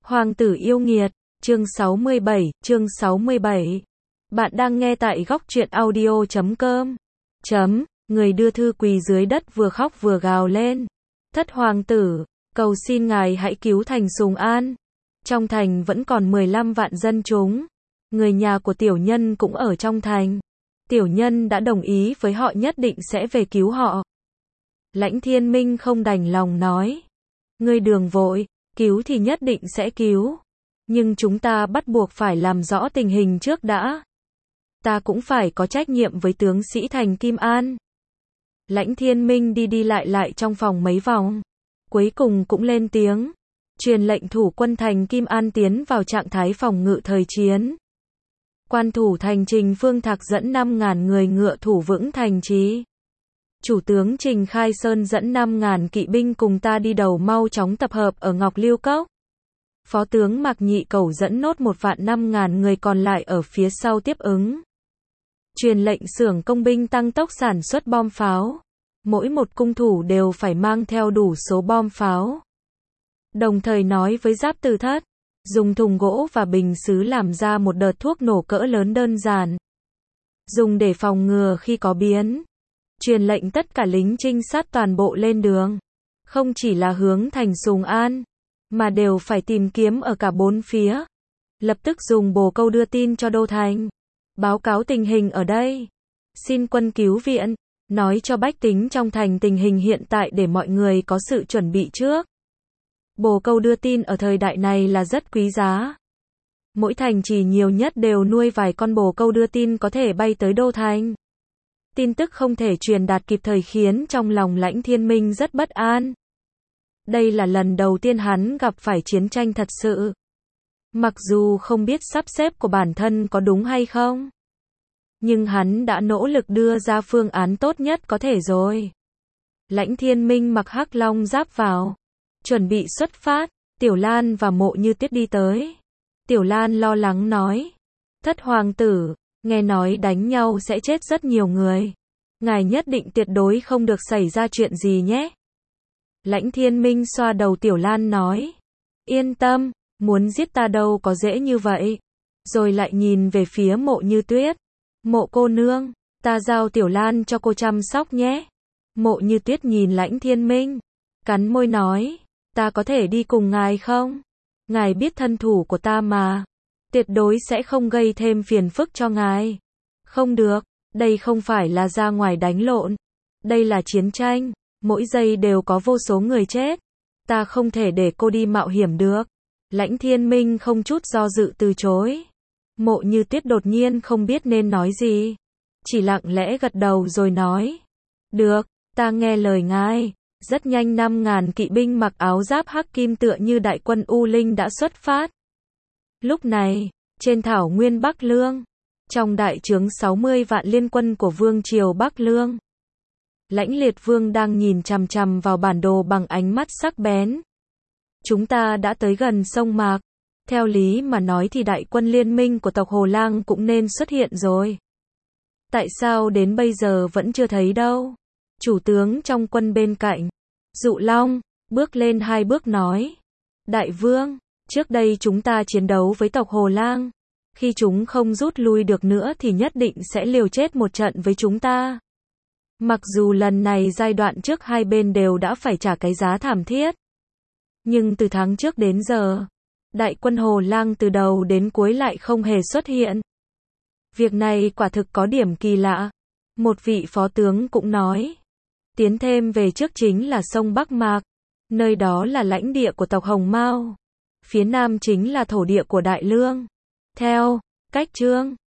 Hoàng tử yêu nghiệt, chương 67. Bạn đang nghe tại góc truyện audio.com. Người đưa thư quỳ dưới đất vừa khóc vừa gào lên. Thất hoàng tử, cầu xin ngài hãy cứu thành Sùng An. Trong thành vẫn còn 15 vạn dân chúng. Người nhà của tiểu nhân cũng ở trong thành. Tiểu nhân đã đồng ý với họ nhất định sẽ về cứu họ. Lãnh Thiên Minh không đành lòng nói. Ngươi đừng vội, cứu thì nhất định sẽ cứu. Nhưng chúng ta bắt buộc phải làm rõ tình hình trước đã. Ta cũng phải có trách nhiệm với tướng sĩ thành Kim An. Lãnh Thiên Minh đi lại trong phòng mấy vòng. Cuối cùng cũng lên tiếng. Truyền lệnh thủ quân thành Kim An tiến vào trạng thái phòng ngự thời chiến. Quan thủ thành Trình Phương Thạc dẫn 5.000 người ngựa thủ vững thành trì. Chủ tướng Trình Khai Sơn dẫn 5.000 kỵ binh cùng ta đi đầu mau chóng tập hợp ở Ngọc Liêu Cốc. Phó tướng Mạc Nhị Cẩu dẫn nốt 1.500.000 người còn lại ở phía sau tiếp ứng. Truyền lệnh xưởng công binh tăng tốc sản xuất bom pháo. Mỗi một cung thủ đều phải mang theo đủ số bom pháo. Đồng thời nói với Giáp Từ Thất, dùng thùng gỗ và bình sứ làm ra một đợt thuốc nổ cỡ lớn đơn giản. Dùng để phòng ngừa khi có biến. Truyền lệnh tất cả lính trinh sát toàn bộ lên đường. Không chỉ là hướng thành Sùng An, mà đều phải tìm kiếm ở cả bốn phía. Lập tức dùng bồ câu đưa tin cho Đô Thành. Báo cáo tình hình ở đây. Xin quân cứu viện. Nói cho bách tính trong thành tình hình hiện tại để mọi người có sự chuẩn bị trước. Bồ câu đưa tin ở thời đại này là rất quý giá. Mỗi thành chỉ nhiều nhất đều nuôi vài con bồ câu đưa tin có thể bay tới Đô Thành. Tin tức không thể truyền đạt kịp thời khiến trong lòng Lãnh Thiên Minh rất bất an. Đây là lần đầu tiên hắn gặp phải chiến tranh thật sự. Mặc dù không biết sắp xếp của bản thân có đúng hay không, nhưng hắn đã nỗ lực đưa ra phương án tốt nhất có thể rồi. Lãnh Thiên Minh mặc hắc long giáp vào, chuẩn bị xuất phát. Tiểu Lan và Mộ Như Tuyết đi tới. Tiểu Lan lo lắng nói, thất hoàng tử, nghe nói đánh nhau sẽ chết rất nhiều người. Ngài nhất định tuyệt đối không được xảy ra chuyện gì nhé. Lãnh Thiên Minh xoa đầu Tiểu Lan nói, yên tâm, muốn giết ta đâu có dễ như vậy. Rồi lại nhìn về phía Mộ Như Tuyết. Mộ cô nương, ta giao Tiểu Lan cho cô chăm sóc nhé. Mộ Như Tuyết nhìn Lãnh Thiên Minh, cắn môi nói, ta có thể đi cùng ngài không? Ngài biết thân thủ của ta mà. Tuyệt đối sẽ không gây thêm phiền phức cho ngài. Không được, đây không phải là ra ngoài đánh lộn. Đây là chiến tranh, mỗi giây đều có vô số người chết. Ta không thể để cô đi mạo hiểm được. Lãnh Thiên Minh không chút do dự từ chối. Mộ Như Tuyết đột nhiên không biết nên nói gì. Chỉ lặng lẽ gật đầu rồi nói, được, ta nghe lời ngài. Rất nhanh 5.000 kỵ binh mặc áo giáp hắc kim tựa như đại quân U Linh đã xuất phát. Lúc này, trên thảo nguyên Bắc Lương, trong đại trướng 60 vạn liên quân của Vương triều Bắc Lương, Lãnh Liệt Vương đang nhìn chằm chằm vào bản đồ bằng ánh mắt sắc bén. Chúng ta đã tới gần sông Mạc. Theo lý mà nói thì đại quân liên minh của tộc Hồ Lang cũng nên xuất hiện rồi. Tại sao đến bây giờ vẫn chưa thấy đâu? Chủ tướng trong quân bên cạnh, Dụ Long, bước lên 2 bước nói. Đại vương, trước đây chúng ta chiến đấu với tộc Hồ Lang. Khi chúng không rút lui được nữa thì nhất định sẽ liều chết một trận với chúng ta. Mặc dù lần này giai đoạn trước hai bên đều đã phải trả cái giá thảm thiết. Nhưng từ tháng trước đến giờ, đại quân Hồ Lang từ đầu đến cuối lại không hề xuất hiện. Việc này quả thực có điểm kỳ lạ. Một vị phó tướng cũng nói. Tiến thêm về trước chính là sông Bắc Mạc. Nơi đó là lãnh địa của tộc Hồng Mao. Phía nam chính là thổ địa của Đại Lương. Theo cách chương